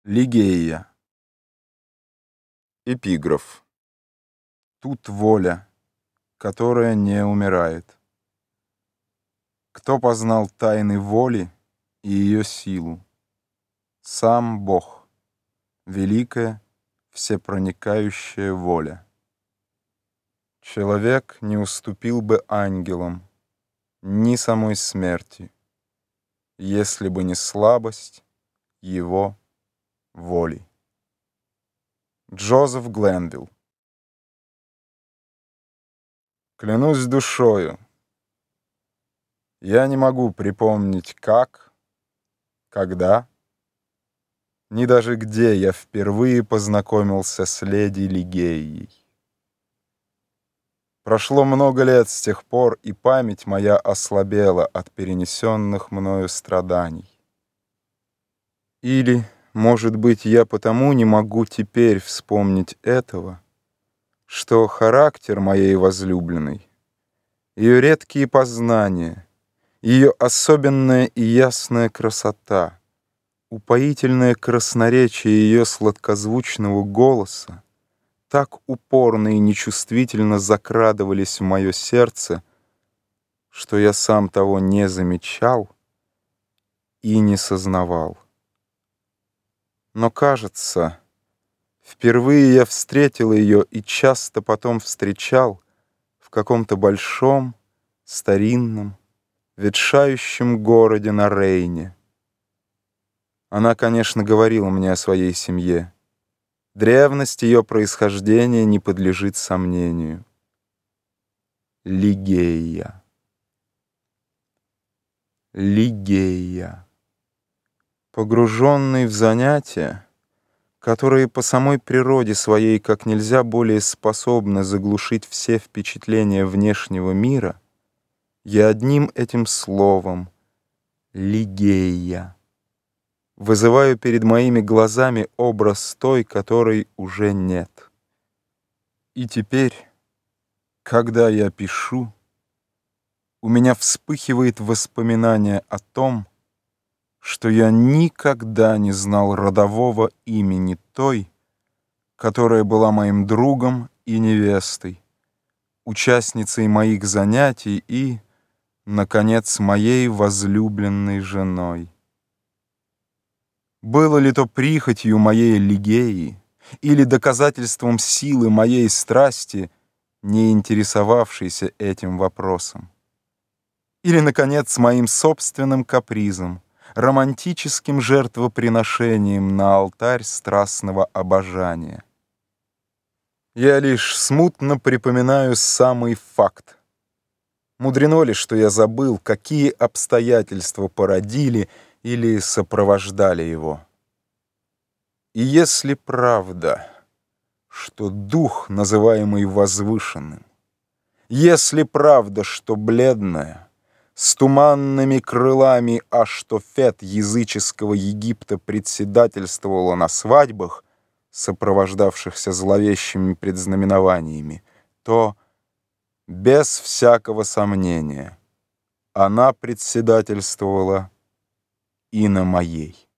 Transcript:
Лигея. Эпиграф. Тут воля, которая не умирает. Кто познал тайны воли и ее силу? Сам Бог, великая, всепроникающая воля. Человек не уступил бы ангелам, ни самой смерти, если бы не слабость его воли. Джозеф Гленвилл. Клянусь душою, я не могу припомнить, как, когда, ни даже где я впервые познакомился с леди Лигеей. Прошло много лет с тех пор, и память моя ослабела от перенесенных мною страданий. Или, может быть, я потому не могу теперь вспомнить этого, что характер моей возлюбленной, ее редкие познания, ее особенная и ясная красота, упоительное красноречие ее сладкозвучного голоса так упорно и нечувствительно закрадывались в мое сердце, что я сам того не замечал и не сознавал. Но, кажется, впервые я встретил ее и часто потом встречал в каком-то большом, старинном, ветшающем городе на Рейне. Она, конечно, говорила мне о своей семье. Древность ее происхождения не подлежит сомнению. Лигея. Лигея. Погруженный в занятия, которые по самой природе своей как нельзя более способны заглушить все впечатления внешнего мира, я одним этим словом «Лигея» вызываю перед моими глазами образ той, которой уже нет. И теперь, когда я пишу, у меня вспыхивает воспоминание о том, что я никогда не знал родового имени той, которая была моим другом и невестой, участницей моих занятий и, наконец, моей возлюбленной женой. Было ли то прихотью моей Лигеи или доказательством силы моей страсти, не интересовавшейся этим вопросом? Или, наконец, моим собственным капризом, романтическим жертвоприношением на алтарь страстного обожания? Я лишь смутно припоминаю самый факт. Мудрено ли, что я забыл, какие обстоятельства породили или сопровождали его? И если правда, что дух, называемый возвышенным, если правда, что бледная, с туманными крылами Аштофет языческого Египта председательствовала на свадьбах, сопровождавшихся зловещими предзнаменованиями, то, без всякого сомнения, она председательствовала и на моей.